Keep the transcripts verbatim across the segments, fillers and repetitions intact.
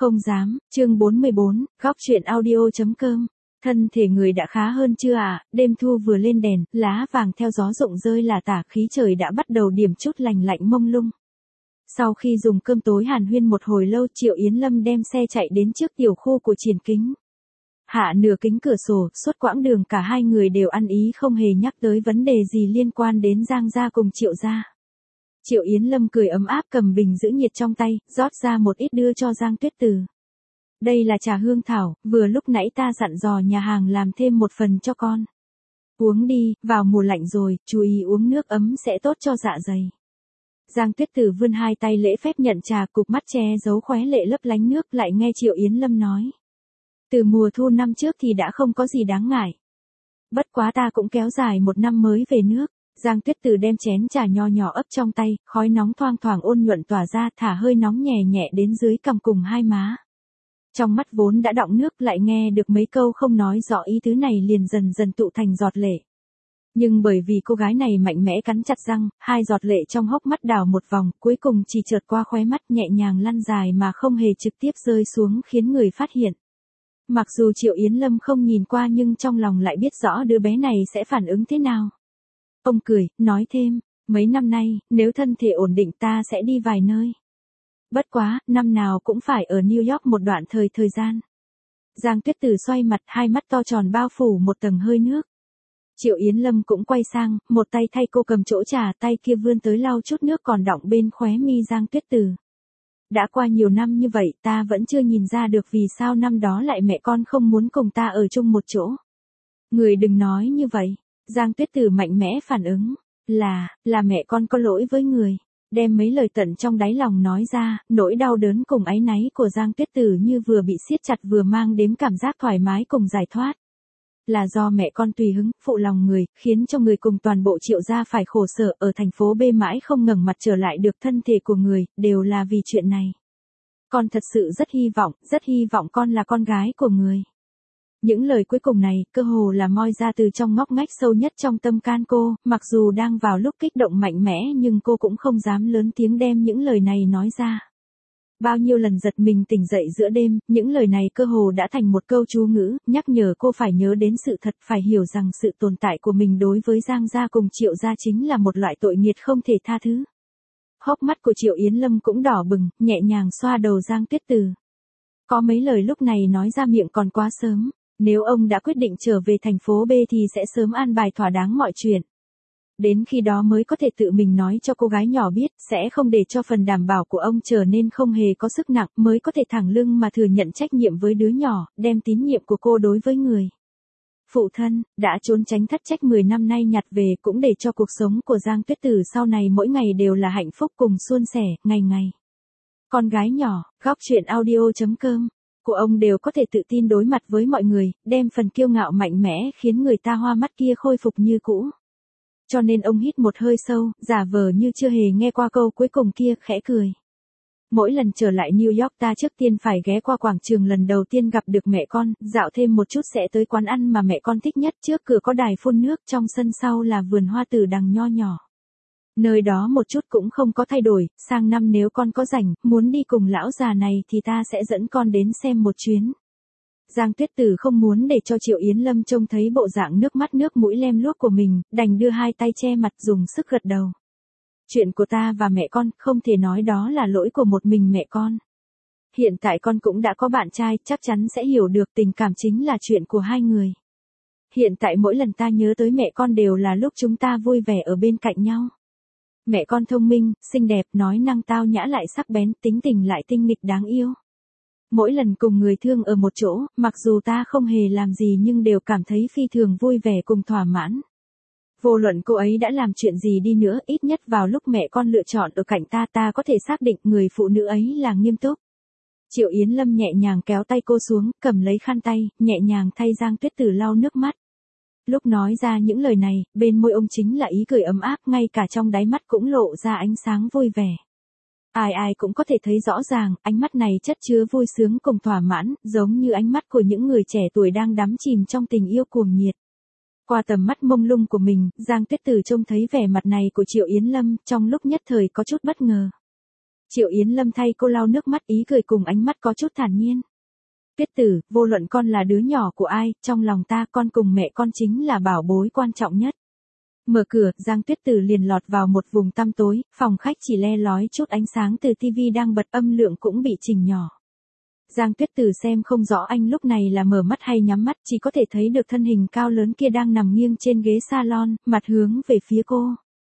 Không dám, chương bốn mươi bốn, góc truyện audio.com. Thân thể người đã khá hơn chưa ạ? À? Đêm thu vừa lên đèn, lá vàng theo gió rụng rơi là tả, khí trời đã bắt đầu điểm chút lành lạnh mông lung. Sau khi dùng cơm tối hàn huyên một hồi lâu, Triệu Yến Lâm đem xe chạy đến trước tiểu khu của Triển Kính. Hạ nửa kính cửa sổ, suốt quãng đường cả hai người đều ăn ý không hề nhắc tới vấn đề gì liên quan đến Giang gia cùng Triệu gia. Triệu Yến Lâm cười ấm áp cầm bình giữ nhiệt trong tay, rót ra một ít đưa cho Giang Tuyết Từ. Đây là trà hương thảo, vừa lúc nãy ta dặn dò nhà hàng làm thêm một phần cho con. Uống đi, vào mùa lạnh rồi, chú ý uống nước ấm sẽ tốt cho dạ dày. Giang Tuyết Từ vươn hai tay lễ phép nhận trà, cục mắt che giấu khóe lệ lấp lánh nước, lại nghe Triệu Yến Lâm nói. Từ mùa thu năm trước thì đã không có gì đáng ngại. Bất quá ta cũng kéo dài một năm mới về nước. Giang Tuyết Từ đem chén trà nho nhỏ ấp trong tay, khói nóng thoang thoảng ôn nhuận tỏa ra, thả hơi nóng nhẹ nhẹ đến dưới cằm cùng hai má. Trong mắt vốn đã đọng nước, lại nghe được mấy câu không nói rõ ý tứ này liền dần dần tụ thành giọt lệ. Nhưng bởi vì cô gái này mạnh mẽ cắn chặt răng, hai giọt lệ trong hốc mắt đảo một vòng, cuối cùng chỉ trượt qua khóe mắt nhẹ nhàng lăn dài mà không hề trực tiếp rơi xuống khiến người phát hiện. Mặc dù Triệu Yến Lâm không nhìn qua nhưng trong lòng lại biết rõ đứa bé này sẽ phản ứng thế nào. Ông cười, nói thêm, mấy năm nay, nếu thân thể ổn định ta sẽ đi vài nơi. Bất quá, năm nào cũng phải ở New York một đoạn thời thời gian. Giang Tuyết Từ xoay mặt, hai mắt to tròn bao phủ một tầng hơi nước. Triệu Yến Lâm cũng quay sang, một tay thay cô cầm chỗ trà, tay kia vươn tới lau chút nước còn đọng bên khóe mi Giang Tuyết Từ. Đã qua nhiều năm như vậy, ta vẫn chưa nhìn ra được vì sao năm đó lại mẹ con không muốn cùng ta ở chung một chỗ. Người đừng nói như vậy. Giang Tuyết Từ mạnh mẽ phản ứng, là, là mẹ con có lỗi với người, đem mấy lời tận trong đáy lòng nói ra, nỗi đau đớn cùng áy náy của Giang Tuyết Từ như vừa bị siết chặt vừa mang đến cảm giác thoải mái cùng giải thoát. Là do mẹ con tùy hứng, phụ lòng người, khiến cho người cùng toàn bộ Triệu gia phải khổ sở ở thành phố B mãi không ngẩng mặt trở lại được thân thể của người, đều là vì chuyện này. Con thật sự rất hy vọng, rất hy vọng con là con gái của người. Những lời cuối cùng này, cơ hồ là moi ra từ trong ngóc ngách sâu nhất trong tâm can cô, mặc dù đang vào lúc kích động mạnh mẽ nhưng cô cũng không dám lớn tiếng đem những lời này nói ra. Bao nhiêu lần giật mình tỉnh dậy giữa đêm, những lời này cơ hồ đã thành một câu chú ngữ, nhắc nhở cô phải nhớ đến sự thật, phải hiểu rằng sự tồn tại của mình đối với Giang gia cùng Triệu gia chính là một loại tội nghiệt không thể tha thứ. Hốc mắt của Triệu Yến Lâm cũng đỏ bừng, nhẹ nhàng xoa đầu Giang Tuyết Từ. Có mấy lời lúc này nói ra miệng còn quá sớm. Nếu ông đã quyết định trở về thành phố B thì sẽ sớm an bài thỏa đáng mọi chuyện. Đến khi đó mới có thể tự mình nói cho cô gái nhỏ biết, sẽ không để cho phần đảm bảo của ông trở nên không hề có sức nặng, mới có thể thẳng lưng mà thừa nhận trách nhiệm với đứa nhỏ, đem tín nhiệm của cô đối với người phụ thân, đã trốn tránh thất trách mười năm nay nhặt về, cũng để cho cuộc sống của Giang Tuyết Từ sau này mỗi ngày đều là hạnh phúc cùng suôn sẻ, ngày ngày. Con gái nhỏ, góc truyện audio.com. Của ông đều có thể tự tin đối mặt với mọi người, đem phần kiêu ngạo mạnh mẽ khiến người ta hoa mắt kia khôi phục như cũ. Cho nên ông hít một hơi sâu, giả vờ như chưa hề nghe qua câu cuối cùng kia, khẽ cười. Mỗi lần trở lại New York ta trước tiên phải ghé qua quảng trường lần đầu tiên gặp được mẹ con, dạo thêm một chút sẽ tới quán ăn mà mẹ con thích nhất, trước cửa có đài phun nước, trong sân sau là vườn hoa tử đằng nho nhỏ. Nơi đó một chút cũng không có thay đổi, sang năm nếu con có rảnh, muốn đi cùng lão già này thì ta sẽ dẫn con đến xem một chuyến. Giang Tuyết Từ không muốn để cho Triệu Yến Lâm trông thấy bộ dạng nước mắt nước mũi lem luốc của mình, đành đưa hai tay che mặt dùng sức gật đầu. Chuyện của ta và mẹ con, không thể nói đó là lỗi của một mình mẹ con. Hiện tại con cũng đã có bạn trai, chắc chắn sẽ hiểu được tình cảm chính là chuyện của hai người. Hiện tại mỗi lần ta nhớ tới mẹ con đều là lúc chúng ta vui vẻ ở bên cạnh nhau. Mẹ con thông minh, xinh đẹp, nói năng tao nhã lại sắc bén, tính tình lại tinh nghịch đáng yêu. Mỗi lần cùng người thương ở một chỗ, mặc dù ta không hề làm gì nhưng đều cảm thấy phi thường vui vẻ cùng thỏa mãn. Vô luận cô ấy đã làm chuyện gì đi nữa, ít nhất vào lúc mẹ con lựa chọn ở cạnh ta ta có thể xác định người phụ nữ ấy là nghiêm túc. Triệu Yến Lâm nhẹ nhàng kéo tay cô xuống, cầm lấy khăn tay, nhẹ nhàng thay Giang Tuyết Từ lau nước mắt. Lúc nói ra những lời này, bên môi ông chính là ý cười ấm áp, ngay cả trong đáy mắt cũng lộ ra ánh sáng vui vẻ. Ai ai cũng có thể thấy rõ ràng, ánh mắt này chất chứa vui sướng cùng thỏa mãn, giống như ánh mắt của những người trẻ tuổi đang đắm chìm trong tình yêu cuồng nhiệt. Qua tầm mắt mông lung của mình, Giang Tuyết Từ trông thấy vẻ mặt này của Triệu Yến Lâm, trong lúc nhất thời có chút bất ngờ. Triệu Yến Lâm thay cô lau nước mắt, ý cười cùng ánh mắt có chút thản nhiên. Tuyết Tử, vô luận con là đứa nhỏ của ai, trong lòng ta con cùng mẹ con chính là bảo bối quan trọng nhất. Mở cửa, Giang Tuyết Tử liền lọt vào một vùng tăm tối, phòng khách chỉ le lói chút ánh sáng từ tivi đang bật, âm lượng cũng bị chỉnh nhỏ. Giang Tuyết Tử xem không rõ anh lúc này là mở mắt hay nhắm mắt, chỉ có thể thấy được thân hình cao lớn kia đang nằm nghiêng trên ghế salon, mặt hướng về phía cô.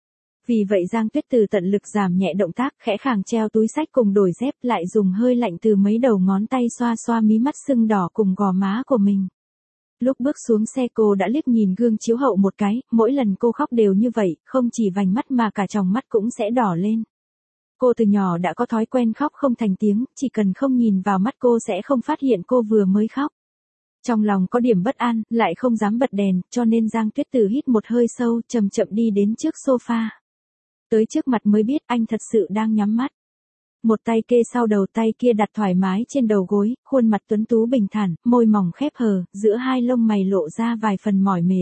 Vì vậy Giang Tuyết Tử tận lực giảm nhẹ động tác, khẽ khàng treo túi xách cùng đổi dép, lại dùng hơi lạnh từ mấy đầu ngón tay xoa xoa mí mắt sưng đỏ cùng gò má của mình. Lúc bước xuống xe cô đã liếc nhìn gương chiếu hậu một cái, mỗi lần cô khóc đều như vậy, không chỉ vành mắt mà cả tròng mắt cũng sẽ đỏ lên. Cô từ nhỏ đã có thói quen khóc không thành tiếng, chỉ cần không nhìn vào mắt cô sẽ không phát hiện cô vừa mới khóc. Trong lòng có điểm bất an, lại không dám bật đèn, cho nên Giang Tuyết Tử hít một hơi sâu, chậm chậm đi đến trước sofa. Tới trước mặt mới biết anh thật sự đang nhắm mắt. Một tay kê sau đầu, tay kia đặt thoải mái trên đầu gối, khuôn mặt tuấn tú bình thản, môi mỏng khép hờ, giữa hai lông mày lộ ra vài phần mỏi mệt.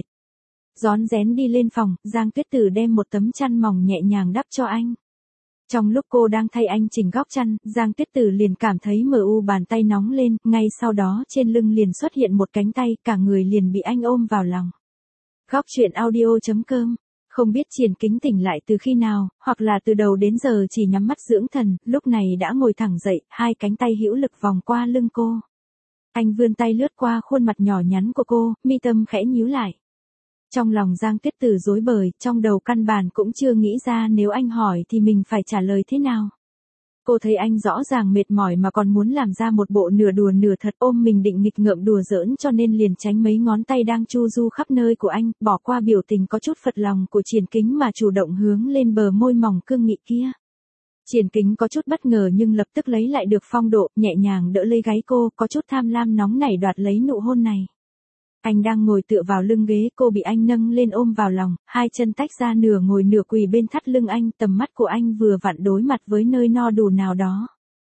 Rón rén đi lên phòng, Giang Tuyết Tử đem một tấm chăn mỏng nhẹ nhàng đắp cho anh. Trong lúc cô đang thay anh chỉnh góc chăn, Giang Tuyết Tử liền cảm thấy mờ u bàn tay nóng lên, ngay sau đó trên lưng liền xuất hiện một cánh tay, cả người liền bị anh ôm vào lòng. Góc truyện audio chấm com. Không biết Triển Kính tỉnh lại từ khi nào, hoặc là từ đầu đến giờ chỉ nhắm mắt dưỡng thần, lúc này đã ngồi thẳng dậy, hai cánh tay hữu lực vòng qua lưng cô. Anh vươn tay lướt qua khuôn mặt nhỏ nhắn của cô, mi tâm khẽ nhíu lại. Trong lòng Giang Tuyết Tử rối bời, trong đầu căn bản cũng chưa nghĩ ra nếu anh hỏi thì mình phải trả lời thế nào. Cô thấy anh rõ ràng mệt mỏi mà còn muốn làm ra một bộ nửa đùa nửa thật, ôm mình định nghịch ngợm đùa giỡn, cho nên liền tránh mấy ngón tay đang chu du khắp nơi của anh, bỏ qua biểu tình có chút phật lòng của Triển Kính mà chủ động hướng lên bờ môi mỏng cương nghị kia. Triển Kính có chút bất ngờ nhưng lập tức lấy lại được phong độ, nhẹ nhàng đỡ lấy gáy cô, có chút tham lam nóng nảy đoạt lấy nụ hôn này. Anh đang ngồi tựa vào lưng ghế, cô bị anh nâng lên ôm vào lòng, hai chân tách ra nửa ngồi nửa quỳ bên thắt lưng anh, tầm mắt của anh vừa vặn đối mặt với nơi no đủ nào đó.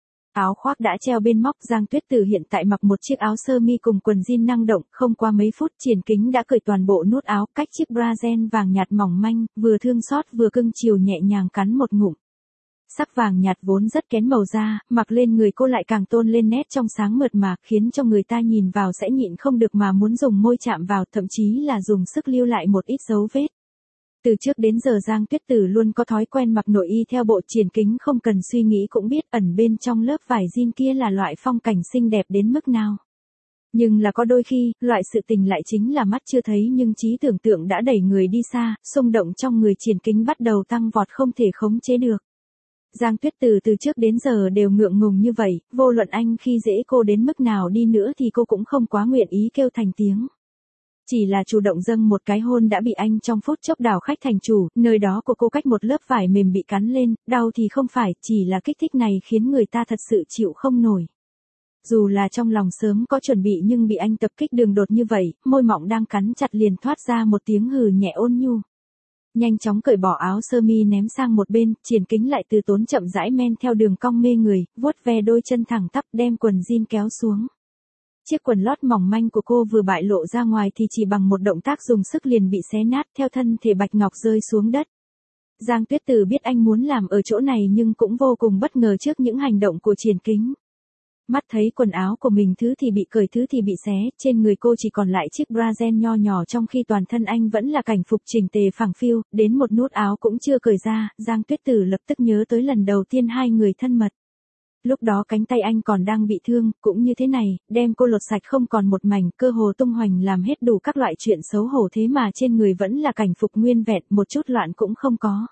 Áo khoác đã treo bên móc, Giang Tuyết Tử hiện tại mặc một chiếc áo sơ mi cùng quần jean năng động, không qua mấy phút Triển Kính đã cởi toàn bộ nút áo, cách chiếc bra ren vàng nhạt mỏng manh, vừa thương xót vừa cưng chiều nhẹ nhàng cắn một ngụm. Sắc vàng nhạt vốn rất kén màu da, mặc lên người cô lại càng tôn lên nét trong sáng mượt mà, khiến cho người ta nhìn vào sẽ nhịn không được mà muốn dùng môi chạm vào, thậm chí là dùng sức lưu lại một ít dấu vết. Từ trước đến giờ Giang Tuyết Tử luôn có thói quen mặc nội y theo bộ, Triển Kính không cần suy nghĩ cũng biết ẩn bên trong lớp vải jean kia là loại phong cảnh xinh đẹp đến mức nào. Nhưng là có đôi khi, loại sự tình lại chính là mắt chưa thấy nhưng trí tưởng tượng đã đẩy người đi xa, xung động trong người Triển Kính bắt đầu tăng vọt không thể khống chế được. Giang Tuyết Tử từ trước đến giờ đều ngượng ngùng như vậy, vô luận anh khi dễ cô đến mức nào đi nữa thì cô cũng không quá nguyện ý kêu thành tiếng. Chỉ là chủ động dâng một cái hôn đã bị anh trong phút chốc đảo khách thành chủ, nơi đó của cô cách một lớp vải mềm bị cắn lên, đau thì không phải, chỉ là kích thích này khiến người ta thật sự chịu không nổi. Dù là trong lòng sớm có chuẩn bị nhưng bị anh tập kích đường đột như vậy, môi mọng đang cắn chặt liền thoát ra một tiếng hừ nhẹ ôn nhu. Nhanh chóng cởi bỏ áo sơ mi ném sang một bên, Triển Kính lại từ tốn chậm rãi men theo đường cong mê người, vuốt ve đôi chân thẳng tắp đem quần jean kéo xuống. Chiếc quần lót mỏng manh của cô vừa bại lộ ra ngoài thì chỉ bằng một động tác dùng sức liền bị xé nát theo thân thể bạch ngọc rơi xuống đất. Giang Tuyết Tử biết anh muốn làm ở chỗ này nhưng cũng vô cùng bất ngờ trước những hành động của Triển Kính. Mắt thấy quần áo của mình thứ thì bị cởi thứ thì bị xé, trên người cô chỉ còn lại chiếc bra ren nho nhỏ trong khi toàn thân anh vẫn là cảnh phục chỉnh tề phẳng phiu, đến một nút áo cũng chưa cởi ra, Giang Tuyết Tử lập tức nhớ tới lần đầu tiên hai người thân mật. Lúc đó cánh tay anh còn đang bị thương, cũng như thế này, đem cô lột sạch không còn một mảnh, cơ hồ tung hoành làm hết đủ các loại chuyện xấu hổ thế mà trên người vẫn là cảnh phục nguyên vẹn, một chút loạn cũng không có.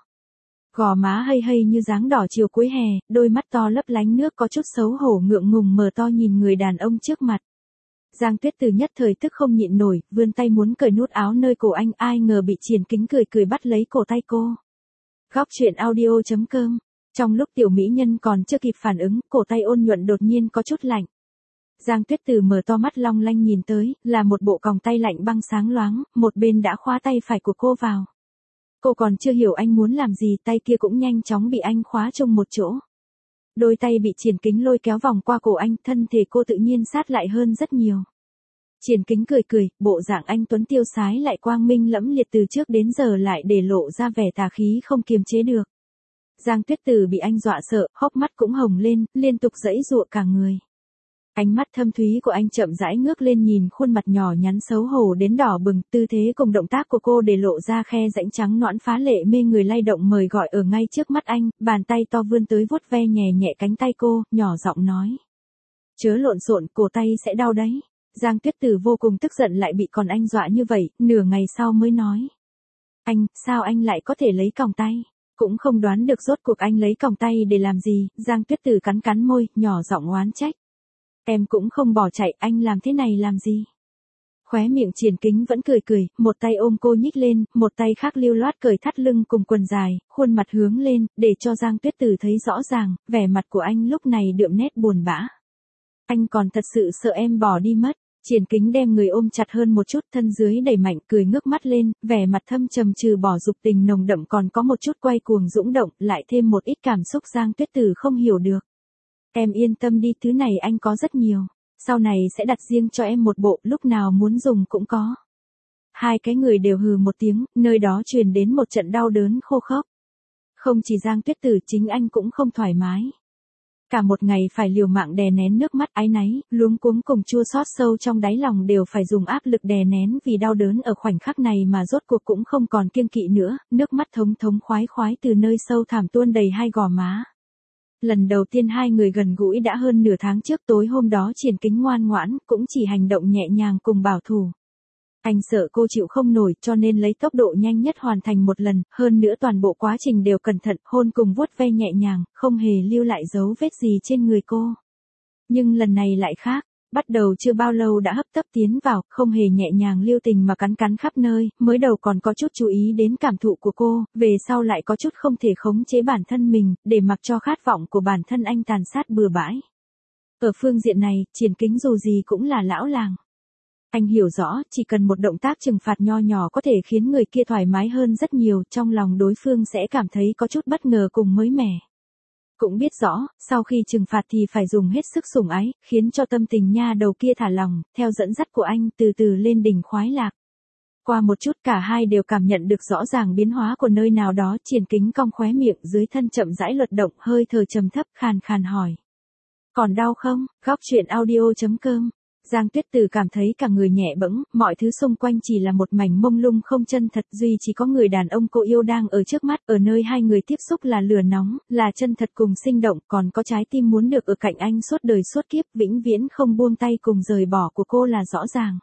Gò má hây hây như dáng đỏ chiều cuối hè, đôi mắt to lấp lánh nước có chút xấu hổ ngượng ngùng mở to nhìn người đàn ông trước mặt. Giang Tuyết Tử nhất thời tức không nhịn nổi, vươn tay muốn cởi nút áo nơi cổ anh, ai ngờ bị Triển Kính cười cười bắt lấy cổ tay cô. Góc truyện audio chấm com. Trong lúc tiểu mỹ nhân còn chưa kịp phản ứng, cổ tay ôn nhuận đột nhiên có chút lạnh. Giang Tuyết Tử mở to mắt long lanh nhìn tới, là một bộ còng tay lạnh băng sáng loáng, một bên đã khóa tay phải của cô vào. Cô còn chưa hiểu anh muốn làm gì, tay kia cũng nhanh chóng bị anh khóa chung một chỗ. Đôi tay bị Triển Kính lôi kéo vòng qua cổ anh, thân thể cô tự nhiên sát lại hơn rất nhiều. Triển Kính cười cười, bộ dạng anh tuấn tiêu sái lại quang minh lẫm liệt, từ trước đến giờ lại để lộ ra vẻ tà khí không kiềm chế được. Giang Tuyết Từ bị anh dọa sợ, hốc mắt cũng hồng lên, liên tục giãy giụa cả người. Ánh mắt thâm thúy của anh chậm rãi ngước lên nhìn khuôn mặt nhỏ nhắn xấu hổ đến đỏ bừng, tư thế cùng động tác của cô để lộ ra khe rãnh trắng nõn phá lệ mê người lay động mời gọi ở ngay trước mắt anh, bàn tay to vươn tới vuốt ve nhẹ nhẹ cánh tay cô, nhỏ giọng nói. Chớ lộn xộn, cổ tay sẽ đau đấy. Giang Tuyết Từ vô cùng tức giận lại bị còn anh dọa như vậy, nửa ngày sau mới nói. Anh, sao anh lại có thể lấy còng tay? Cũng không đoán được rốt cuộc anh lấy còng tay để làm gì, Giang Tuyết Từ cắn cắn môi, nhỏ giọng oán trách. Em cũng không bỏ chạy, anh làm thế này làm gì? Khóe miệng Triển Kính vẫn cười cười, một tay ôm cô nhích lên, một tay khác lưu loát cởi thắt lưng cùng quần dài, khuôn mặt hướng lên, để cho Giang Tuyết Từ thấy rõ ràng, vẻ mặt của anh lúc này đượm nét buồn bã. Anh còn thật sự sợ em bỏ đi mất. Triển Kính đem người ôm chặt hơn một chút, thân dưới đẩy mạnh, cười ngước mắt lên, vẻ mặt thâm trầm trừ bỏ dục tình nồng đậm còn có một chút quay cuồng dũng động, lại thêm một ít cảm xúc Giang Tuyết Từ không hiểu được. Em yên tâm đi, thứ này anh có rất nhiều. Sau này sẽ đặt riêng cho em một bộ, lúc nào muốn dùng cũng có. Hai cái người đều hừ một tiếng, nơi đó truyền đến một trận đau đớn khô khốc. Không chỉ Giang Tuyết Từ, chính anh cũng không thoải mái. Cả một ngày phải liều mạng đè nén nước mắt áy náy, luống cuống cùng chua xót sâu trong đáy lòng đều phải dùng áp lực đè nén vì đau đớn ở khoảnh khắc này mà rốt cuộc cũng không còn kiêng kỵ nữa, nước mắt thống thống khoái khoái từ nơi sâu thẳm tuôn đầy hai gò má. Lần đầu tiên hai người gần gũi đã hơn nửa tháng trước, tối hôm đó Triển Kính ngoan ngoãn, cũng chỉ hành động nhẹ nhàng cùng bảo thủ. Anh sợ cô chịu không nổi cho nên lấy tốc độ nhanh nhất hoàn thành một lần, hơn nữa toàn bộ quá trình đều cẩn thận, hôn cùng vuốt ve nhẹ nhàng, không hề lưu lại dấu vết gì trên người cô. Nhưng lần này lại khác, bắt đầu chưa bao lâu đã hấp tấp tiến vào, không hề nhẹ nhàng lưu tình mà cắn cắn khắp nơi, mới đầu còn có chút chú ý đến cảm thụ của cô, về sau lại có chút không thể khống chế bản thân mình, để mặc cho khát vọng của bản thân anh tàn sát bừa bãi. Ở phương diện này, Triển Kính dù gì cũng là lão làng. Anh hiểu rõ, chỉ cần một động tác trừng phạt nho nhỏ có thể khiến người kia thoải mái hơn rất nhiều, trong lòng đối phương sẽ cảm thấy có chút bất ngờ cùng mới mẻ. Cũng biết rõ, sau khi trừng phạt thì phải dùng hết sức sủng ái, khiến cho tâm tình nha đầu kia thả lỏng, theo dẫn dắt của anh từ từ lên đỉnh khoái lạc. Qua một chút cả hai đều cảm nhận được rõ ràng biến hóa của nơi nào đó, Triển Kính cong khóe miệng dưới thân chậm rãi luật động, hơi thở trầm thấp khàn khàn hỏi. Còn đau không? Góc truyện audio chấm com. Giang Tuyết Từ cảm thấy cả người nhẹ bẫng, mọi thứ xung quanh chỉ là một mảnh mông lung không chân thật, duy chỉ có người đàn ông cô yêu đang ở trước mắt, ở nơi hai người tiếp xúc là lửa nóng, là chân thật cùng sinh động, còn có trái tim muốn được ở cạnh anh suốt đời suốt kiếp, vĩnh viễn không buông tay cùng rời bỏ của cô là rõ ràng.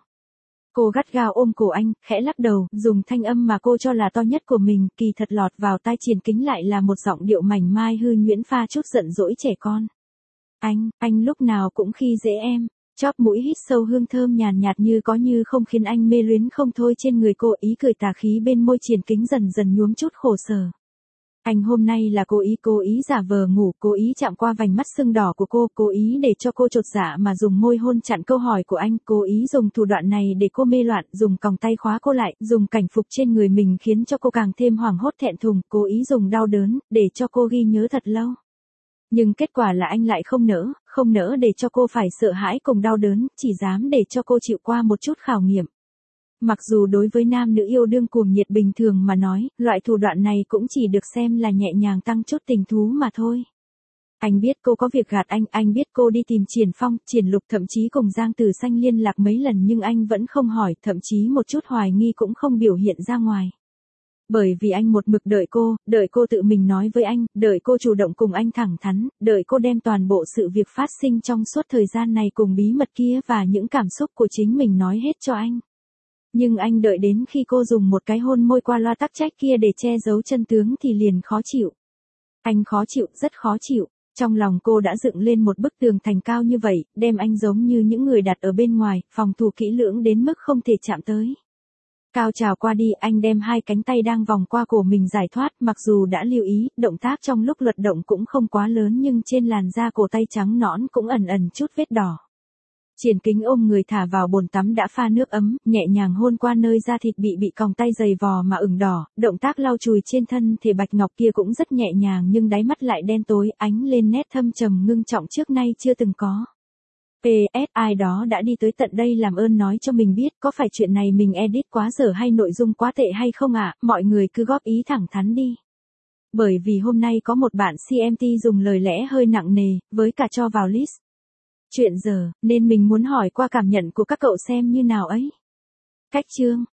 Cô gắt gao ôm cổ anh, khẽ lắc đầu, dùng thanh âm mà cô cho là to nhất của mình, kỳ thật lọt vào tai Triển Kính lại là một giọng điệu mảnh mai hư nhuyễn pha chút giận dỗi trẻ con. Anh, anh lúc nào cũng khi dễ em. Chóp mũi hít sâu hương thơm nhàn nhạt như có như không khiến anh mê luyến không thôi trên người cô, ý cười tà khí bên môi Triển Kính dần dần nhuốm chút khổ sở. Anh hôm nay là cố ý cố ý giả vờ ngủ, cố ý chạm qua vành mắt sưng đỏ của cô, cố ý để cho cô chột dạ mà dùng môi hôn chặn câu hỏi của anh, cố ý dùng thủ đoạn này để cô mê loạn, dùng còng tay khóa cô lại, dùng cảnh phục trên người mình khiến cho cô càng thêm hoảng hốt thẹn thùng, cố ý dùng đau đớn, để cho cô ghi nhớ thật lâu. Nhưng kết quả là anh lại không nỡ, không nỡ để cho cô phải sợ hãi cùng đau đớn, chỉ dám để cho cô chịu qua một chút khảo nghiệm. Mặc dù đối với nam nữ yêu đương cuồng nhiệt bình thường mà nói, loại thủ đoạn này cũng chỉ được xem là nhẹ nhàng tăng chút tình thú mà thôi. Anh biết cô có việc gạt anh, anh biết cô đi tìm Triển Phong, Triển Lục thậm chí cùng Giang Tử Xanh liên lạc mấy lần nhưng anh vẫn không hỏi, thậm chí một chút hoài nghi cũng không biểu hiện ra ngoài. Bởi vì anh một mực đợi cô, đợi cô tự mình nói với anh, đợi cô chủ động cùng anh thẳng thắn, đợi cô đem toàn bộ sự việc phát sinh trong suốt thời gian này cùng bí mật kia và những cảm xúc của chính mình nói hết cho anh. Nhưng anh đợi đến khi cô dùng một cái hôn môi qua loa tắc trách kia để che giấu chân tướng thì liền khó chịu. Anh khó chịu, rất khó chịu. Trong lòng cô đã dựng lên một bức tường thành cao như vậy, đem anh giống như những người đặt ở bên ngoài, phòng thủ kỹ lưỡng đến mức không thể chạm tới. Cao trào qua đi, anh đem hai cánh tay đang vòng qua cổ mình giải thoát, mặc dù đã lưu ý, động tác trong lúc luật động cũng không quá lớn nhưng trên làn da cổ tay trắng nõn cũng ẩn ẩn chút vết đỏ. Triển Kính ôm người thả vào bồn tắm đã pha nước ấm, nhẹ nhàng hôn qua nơi da thịt bị bị còng tay giày vò mà ửng đỏ, động tác lau chùi trên thân thể bạch ngọc kia cũng rất nhẹ nhàng nhưng đáy mắt lại đen tối, ánh lên nét thâm trầm ngưng trọng trước nay chưa từng có. pê ét ai đó đã đi tới tận đây làm ơn nói cho mình biết có phải chuyện này mình edit quá dở hay nội dung quá tệ hay không ạ, mọi người cứ góp ý thẳng thắn đi. Bởi vì hôm nay có một bạn xê em tê dùng lời lẽ hơi nặng nề, với cả cho vào list chuyện giờ, nên mình muốn hỏi qua cảm nhận của các cậu xem như nào ấy. Cách chương